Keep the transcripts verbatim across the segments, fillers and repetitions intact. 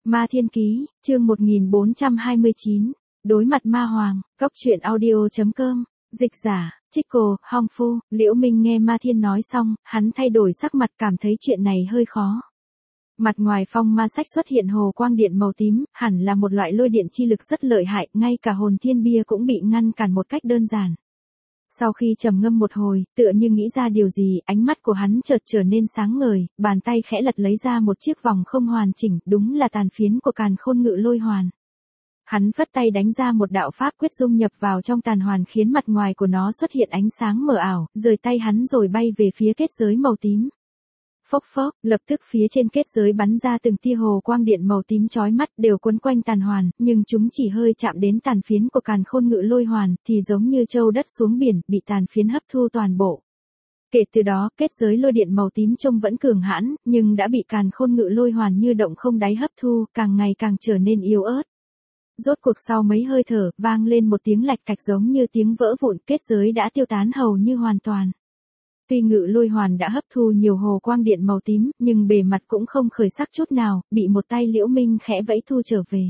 Ma Thiên Ký, chương một nghìn bốn trăm hai mươi chín, đối mặt ma hoàng, góc truyện audio.com, dịch giả, Chico, Hong Phu, Liễu Minh nghe Ma Thiên nói xong, hắn thay đổi sắc mặt cảm thấy chuyện này hơi khó. Mặt ngoài phong ma sách xuất hiện hồ quang điện màu tím, hẳn là một loại lôi điện chi lực rất lợi hại, ngay cả hồn thiên bia cũng bị ngăn cản một cách đơn giản. Sau khi trầm ngâm một hồi, tựa như nghĩ ra điều gì, ánh mắt của hắn chợt trở nên sáng ngời, bàn tay khẽ lật lấy ra một chiếc vòng không hoàn chỉnh, đúng là tàn phiến của càn khôn ngự lôi hoàn. Hắn phất tay đánh ra một đạo pháp quyết dung nhập vào trong tàn hoàn khiến mặt ngoài của nó xuất hiện ánh sáng mờ ảo, rời tay hắn rồi bay về phía kết giới màu tím. Phốc phốc, lập tức phía trên kết giới bắn ra từng tia hồ quang điện màu tím chói mắt đều quấn quanh tàn hoàn, nhưng chúng chỉ hơi chạm đến tàn phiến của càn khôn ngự lôi hoàn, thì giống như trâu đất xuống biển, bị tàn phiến hấp thu toàn bộ. Kể từ đó, kết giới lôi điện màu tím trông vẫn cường hãn, nhưng đã bị càn khôn ngự lôi hoàn như động không đáy hấp thu, càng ngày càng trở nên yếu ớt. Rốt cuộc sau mấy hơi thở, vang lên một tiếng lạch cạch giống như tiếng vỡ vụn, kết giới đã tiêu tán hầu như hoàn toàn. Tuy ngự lôi hoàn đã hấp thu nhiều hồ quang điện màu tím, nhưng bề mặt cũng không khởi sắc chút nào, bị một tay Liễu Minh khẽ vẫy thu trở về.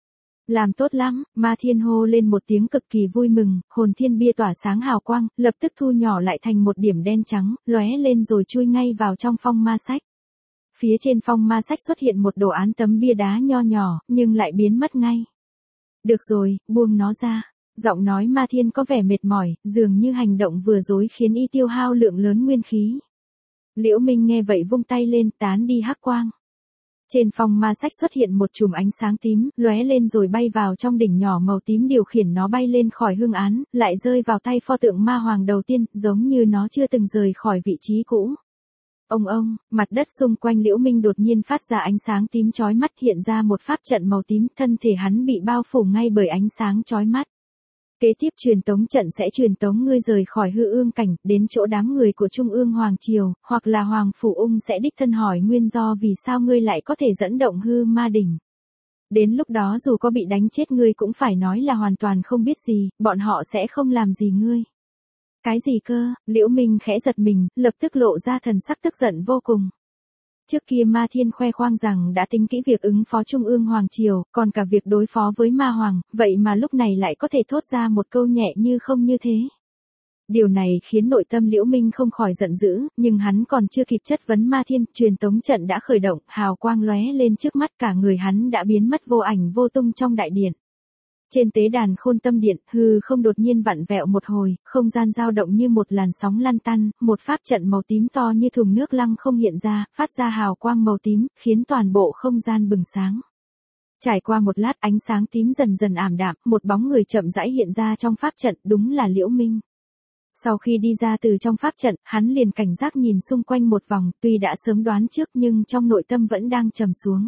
Làm tốt lắm, Ma Thiên hô lên một tiếng cực kỳ vui mừng, hồn thiên bia tỏa sáng hào quang, lập tức thu nhỏ lại thành một điểm đen trắng, lóe lên rồi chui ngay vào trong phong ma sách. Phía trên phong ma sách xuất hiện một đồ án tấm bia đá nho nhỏ, nhưng lại biến mất ngay. Được rồi, buông nó ra. Giọng nói Ma Thiên có vẻ mệt mỏi, dường như hành động vừa rồi khiến y tiêu hao lượng lớn nguyên khí. Liễu Minh nghe vậy vung tay lên, tán đi hắc quang. Trên phong ma sách xuất hiện một chùm ánh sáng tím, lóe lên rồi bay vào trong đỉnh nhỏ màu tím, điều khiển nó bay lên khỏi hương án, lại rơi vào tay pho tượng ma hoàng đầu tiên, giống như nó chưa từng rời khỏi vị trí cũ. Ông ông, mặt đất xung quanh Liễu Minh đột nhiên phát ra ánh sáng tím chói mắt, hiện ra một pháp trận màu tím, thân thể hắn bị bao phủ ngay bởi ánh sáng chói mắt. Kế tiếp truyền tống trận sẽ truyền tống ngươi rời khỏi hư ương cảnh, đến chỗ đám người của Trung ương Hoàng Triều, hoặc là Hoàng Phủ Ung sẽ đích thân hỏi nguyên do vì sao ngươi lại có thể dẫn động hư ma đỉnh. Đến lúc đó dù có bị đánh chết ngươi cũng phải nói là hoàn toàn không biết gì, bọn họ sẽ không làm gì ngươi. Cái gì cơ? Liễu Minh khẽ giật mình, lập tức lộ ra thần sắc tức giận vô cùng. Trước kia Ma Thiên khoe khoang rằng đã tính kỹ việc ứng phó Trung ương Hoàng Triều, còn cả việc đối phó với Ma Hoàng, vậy mà lúc này lại có thể thốt ra một câu nhẹ như không như thế. Điều này khiến nội tâm Liễu Minh không khỏi giận dữ, nhưng hắn còn chưa kịp chất vấn Ma Thiên, truyền tống trận đã khởi động, hào quang lóe lên trước mắt, cả người hắn đã biến mất vô ảnh vô tung trong đại điện. Trên tế đàn Khôn Tâm Điện, hư không đột nhiên vặn vẹo một hồi, không gian dao động như một làn sóng lăn tăn, một pháp trận màu tím to như thùng nước lăng không hiện ra, phát ra hào quang màu tím, khiến toàn bộ không gian bừng sáng. Trải qua một lát, ánh sáng tím dần dần ảm đạm, một bóng người chậm rãi hiện ra trong pháp trận, đúng là Liễu Minh. Sau khi đi ra từ trong pháp trận, hắn liền cảnh giác nhìn xung quanh một vòng, tuy đã sớm đoán trước nhưng trong nội tâm vẫn đang trầm xuống.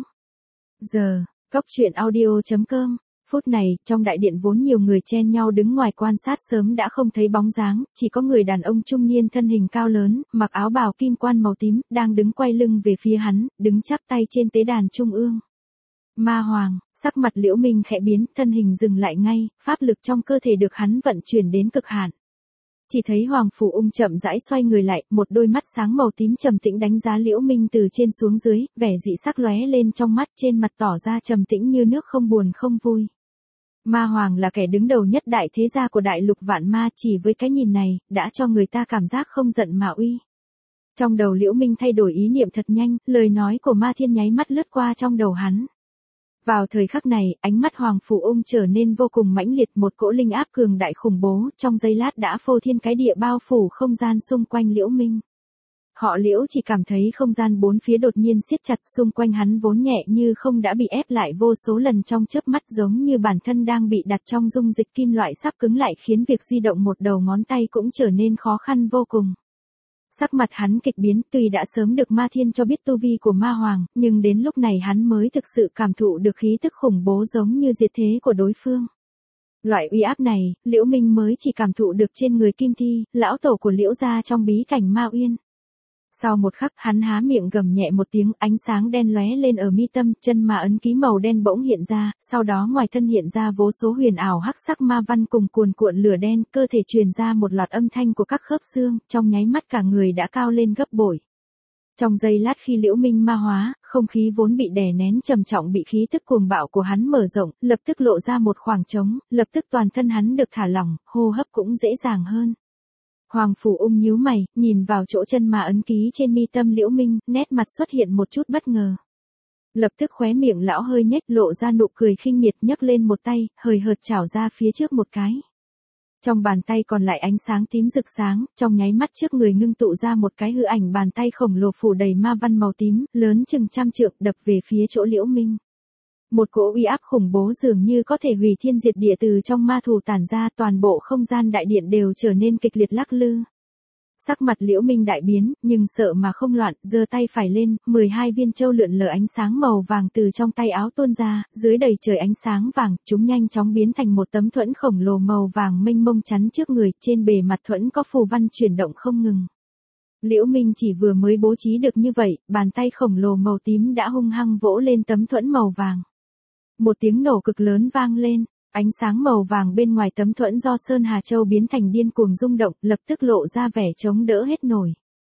Giờ, góc truyện audio.com. Phút này, trong đại điện vốn nhiều người chen nhau đứng ngoài quan sát sớm đã không thấy bóng dáng, chỉ có người đàn ông trung niên thân hình cao lớn, mặc áo bào kim quan màu tím, đang đứng quay lưng về phía hắn, đứng chắp tay trên tế đàn trung ương. Ma Hoàng, sắc mặt Liễu Minh khẽ biến, thân hình dừng lại ngay, pháp lực trong cơ thể được hắn vận chuyển đến cực hạn. Chỉ thấy Hoàng Phủ Ung chậm rãi xoay người lại, một đôi mắt sáng màu tím trầm tĩnh đánh giá Liễu Minh từ trên xuống dưới, vẻ dị sắc lóe lên trong mắt, trên mặt tỏ ra trầm tĩnh như nước, không buồn không vui. Ma Hoàng là kẻ đứng đầu nhất đại thế gia của đại lục vạn ma, chỉ với cái nhìn này, đã cho người ta cảm giác không giận mà uy. Trong đầu Liễu Minh thay đổi ý niệm thật nhanh, lời nói của Ma Thiên nháy mắt lướt qua trong đầu hắn. Vào thời khắc này, ánh mắt Hoàng Phủ Ung trở nên vô cùng mãnh liệt, một cỗ linh áp cường đại khủng bố, trong giây lát đã phô thiên cái địa bao phủ không gian xung quanh Liễu Minh. Họ Liễu chỉ cảm thấy không gian bốn phía đột nhiên siết chặt, xung quanh hắn vốn nhẹ như không đã bị ép lại vô số lần trong chớp mắt, giống như bản thân đang bị đặt trong dung dịch kim loại sắp cứng lại, khiến việc di động một đầu ngón tay cũng trở nên khó khăn vô cùng. Sắc mặt hắn kịch biến, tuy đã sớm được Ma Thiên cho biết tu vi của Ma Hoàng, nhưng đến lúc này hắn mới thực sự cảm thụ được khí tức khủng bố giống như diệt thế của đối phương. Loại uy áp này, Liễu Minh mới chỉ cảm thụ được trên người Kim Thi, lão tổ của Liễu gia trong bí cảnh Ma Uyên. Sau một khắc, hắn há miệng gầm nhẹ một tiếng, ánh sáng đen lóe lên ở mi tâm, chân ma ấn ký màu đen bỗng hiện ra, sau đó ngoài thân hiện ra vô số huyền ảo hắc sắc ma văn cùng cuồn cuộn lửa đen, cơ thể truyền ra một loạt âm thanh của các khớp xương, trong nháy mắt cả người đã cao lên gấp bội. Trong giây lát khi Liễu Minh ma hóa, không khí vốn bị đè nén trầm trọng bị khí tức cuồng bạo của hắn mở rộng, lập tức lộ ra một khoảng trống, lập tức toàn thân hắn được thả lỏng, hô hấp cũng dễ dàng hơn. Hoàng Phủ Ung nhíu mày, nhìn vào chỗ chân ma ấn ký trên mi tâm Liễu Minh, nét mặt xuất hiện một chút bất ngờ. Lập tức khóe miệng lão hơi nhếch lộ ra nụ cười khinh miệt, nhấc lên một tay, hời hợt chảo ra phía trước một cái. Trong bàn tay còn lại ánh sáng tím rực sáng, trong nháy mắt trước người ngưng tụ ra một cái hư ảnh bàn tay khổng lồ phủ đầy ma văn màu tím, lớn chừng trăm trượng đập về phía chỗ Liễu Minh. Một cỗ uy áp khủng bố dường như có thể hủy thiên diệt địa từ trong ma thủ tản ra, toàn bộ không gian đại điện đều trở nên kịch liệt lắc lư. Sắc mặt Liễu Minh đại biến, nhưng sợ mà không loạn, giơ tay phải lên, mười hai viên châu lượn lờ ánh sáng màu vàng từ trong tay áo tuôn ra, dưới đầy trời ánh sáng vàng, chúng nhanh chóng biến thành một tấm thuẫn khổng lồ màu vàng mênh mông chắn trước người, trên bề mặt thuẫn có phù văn chuyển động không ngừng. Liễu Minh chỉ vừa mới bố trí được như vậy, bàn tay khổng lồ màu tím đã hung hăng vỗ lên tấm thuẫn màu vàng. Một tiếng nổ cực lớn vang lên. Ánh sáng màu vàng bên ngoài tấm thuẫn do Sơn Hà Châu biến thành điên cuồng rung động, lập tức lộ ra vẻ chống đỡ hết nổi.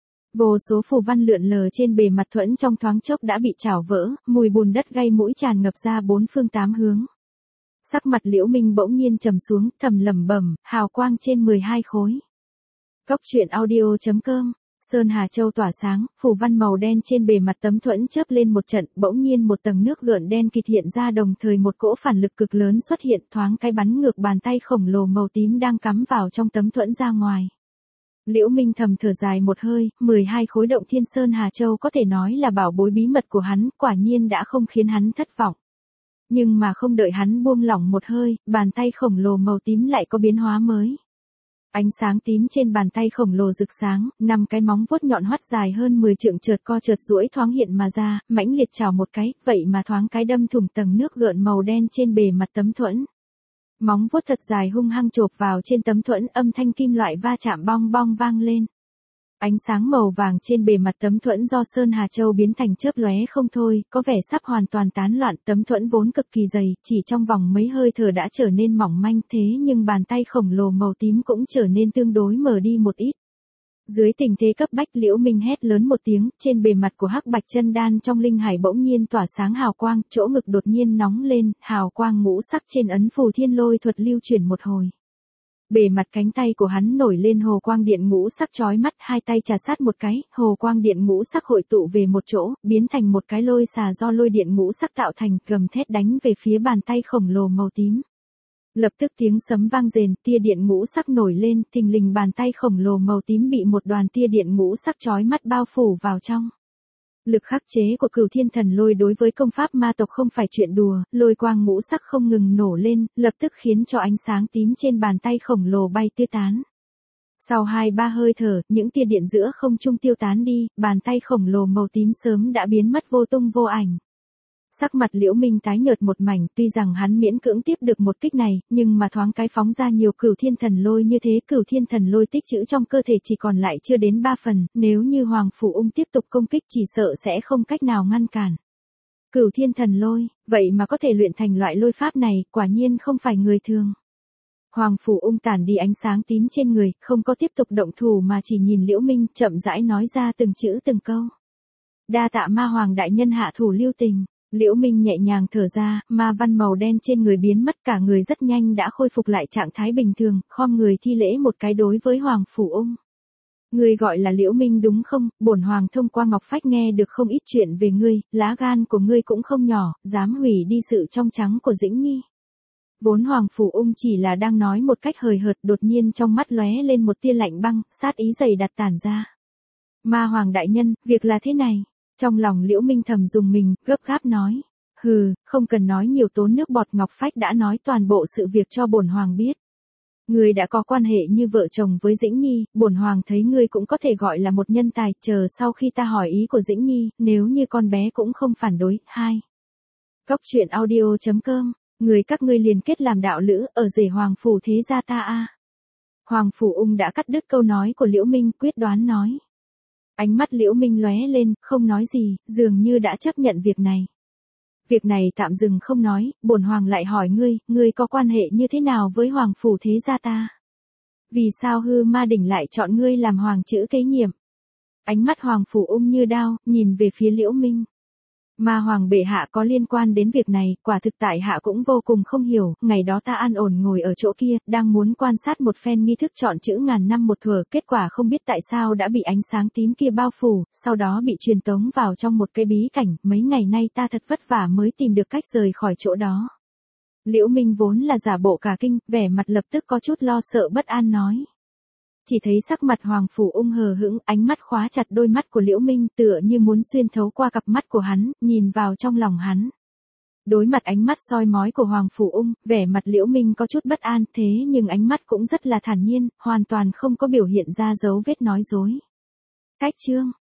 Vô số phù văn lượn lờ trên bề mặt thuẫn trong thoáng chốc đã bị chảo vỡ, mùi bùn đất gây mũi tràn ngập ra bốn phương tám hướng. Sắc mặt Liễu Minh bỗng nhiên trầm xuống, thầm lẩm bẩm, hào quang trên mười hai khối. Cốc truyện audio chấm com. Sơn Hà Châu tỏa sáng, phù văn màu đen trên bề mặt tấm thuẫn chớp lên một trận, bỗng nhiên một tầng nước gợn đen kịt hiện ra, đồng thời một cỗ phản lực cực lớn xuất hiện, thoáng cái bắn ngược bàn tay khổng lồ màu tím đang cắm vào trong tấm thuẫn ra ngoài. Liễu Minh thầm thở dài một hơi, mười hai khối động thiên Sơn Hà Châu có thể nói là bảo bối bí mật của hắn, quả nhiên đã không khiến hắn thất vọng. Nhưng mà không đợi hắn buông lỏng một hơi, bàn tay khổng lồ màu tím lại có biến hóa mới. Ánh sáng tím trên bàn tay khổng lồ rực sáng, năm cái móng vuốt nhọn hoắt dài hơn mười trượng chợt co chợt duỗi thoáng hiện mà ra, mãnh liệt chảo một cái, vậy mà thoáng cái đâm thủng tầng nước gợn màu đen trên bề mặt tấm thuẫn. Móng vuốt thật dài hung hăng chộp vào trên tấm thuẫn, âm thanh kim loại va chạm bong bong vang lên. Ánh sáng màu vàng trên bề mặt tấm thuẫn do Sơn Hà Châu biến thành chớp lóe không thôi, có vẻ sắp hoàn toàn tán loạn, tấm thuẫn vốn cực kỳ dày, chỉ trong vòng mấy hơi thở đã trở nên mỏng manh, thế nhưng bàn tay khổng lồ màu tím cũng trở nên tương đối mờ đi một ít. Dưới tình thế cấp bách, Liễu Minh hét lớn một tiếng, trên bề mặt của hắc bạch chân đan trong linh hải bỗng nhiên tỏa sáng hào quang, chỗ ngực đột nhiên nóng lên, hào quang ngũ sắc trên ấn phù thiên lôi thuật lưu chuyển một hồi. Bề mặt cánh tay của hắn nổi lên hồ quang điện ngũ sắc chói mắt, hai tay trà sát một cái, hồ quang điện ngũ sắc hội tụ về một chỗ, biến thành một cái lôi xà do lôi điện ngũ sắc tạo thành, gầm thét đánh về phía bàn tay khổng lồ màu tím. Lập tức tiếng sấm vang rền, tia điện ngũ sắc nổi lên, thình lình bàn tay khổng lồ màu tím bị một đoàn tia điện ngũ sắc chói mắt bao phủ vào trong. Lực khắc chế của Cửu Thiên Thần Lôi đối với công pháp ma tộc không phải chuyện đùa, lôi quang ngũ sắc không ngừng nổ lên, lập tức khiến cho ánh sáng tím trên bàn tay khổng lồ bay tứ tán. Sau hai ba hơi thở, những tia điện giữa không trung tiêu tán đi, bàn tay khổng lồ màu tím sớm đã biến mất vô tung vô ảnh. Sắc mặt Liễu Minh tái nhợt một mảnh, tuy rằng hắn miễn cưỡng tiếp được một kích này, nhưng mà thoáng cái phóng ra nhiều Cửu Thiên Thần Lôi như thế, Cửu Thiên Thần Lôi tích trữ trong cơ thể chỉ còn lại chưa đến ba phần, nếu như Hoàng Phủ Ung tiếp tục công kích chỉ sợ sẽ không cách nào ngăn cản. Cửu Thiên Thần Lôi, vậy mà có thể luyện thành loại lôi pháp này, quả nhiên không phải người thường. Hoàng Phủ Ung tản đi ánh sáng tím trên người, không có tiếp tục động thủ mà chỉ nhìn Liễu Minh, chậm rãi nói ra từng chữ từng câu. Đa tạ Ma Hoàng đại nhân hạ thủ lưu tình. Liễu Minh nhẹ nhàng thở ra, ma văn màu đen trên người biến mất, cả người rất nhanh đã khôi phục lại trạng thái bình thường, khom người thi lễ một cái đối với Hoàng Phủ Ung. Ngươi gọi là Liễu Minh đúng không? Bổn hoàng thông qua Ngọc Phách nghe được không ít chuyện về ngươi, lá gan của ngươi cũng không nhỏ, dám hủy đi sự trong trắng của Dĩnh Nhi. Vốn Hoàng Phủ Ung chỉ là đang nói một cách hời hợt, đột nhiên trong mắt lóe lên một tia lạnh băng, sát ý dày đặc tản ra. Ma Hoàng đại nhân, việc là thế này. Trong lòng Liễu Minh thầm dùng mình, gấp gáp nói. Hừ, không cần nói nhiều tốn nước bọt, Ngọc Phách đã nói toàn bộ sự việc cho bổn hoàng biết. Ngươi đã có quan hệ như vợ chồng với Dĩnh Nhi, bổn hoàng thấy ngươi cũng có thể gọi là một nhân tài, chờ sau khi ta hỏi ý của Dĩnh Nhi, nếu như con bé cũng không phản đối. Hai. Cốc truyện audio chấm com, người các ngươi liền kết làm đạo lữ, ở rể Hoàng Phủ thế gia ta a. Hoàng Phủ Ung đã cắt đứt câu nói của Liễu Minh, quyết đoán nói. Ánh mắt Liễu Minh lóe lên, không nói gì, dường như đã chấp nhận việc này. Việc này tạm dừng không nói, bổn hoàng lại hỏi ngươi, ngươi có quan hệ như thế nào với Hoàng Phủ thế gia ta? Vì sao Hư Ma Đỉnh lại chọn ngươi làm hoàng chữ kế nhiệm? Ánh mắt Hoàng Phủ Ung như đao, nhìn về phía Liễu Minh. Ma Hoàng bệ hạ có liên quan đến việc này, quả thực tại hạ cũng vô cùng không hiểu, ngày đó ta an ổn ngồi ở chỗ kia, đang muốn quan sát một phen nghi thức chọn chữ ngàn năm một thuở, kết quả không biết tại sao đã bị ánh sáng tím kia bao phủ, sau đó bị truyền tống vào trong một cái bí cảnh, mấy ngày nay ta thật vất vả mới tìm được cách rời khỏi chỗ đó. Liễu Minh vốn là giả bộ cả kinh, vẻ mặt lập tức có chút lo sợ bất an nói. Chỉ thấy sắc mặt Hoàng Phủ Ung hờ hững, ánh mắt khóa chặt đôi mắt của Liễu Minh tựa như muốn xuyên thấu qua cặp mắt của hắn, nhìn vào trong lòng hắn. Đối mặt ánh mắt soi mói của Hoàng Phủ Ung, vẻ mặt Liễu Minh có chút bất an, thế nhưng ánh mắt cũng rất là thản nhiên, hoàn toàn không có biểu hiện ra dấu vết nói dối. Cách chương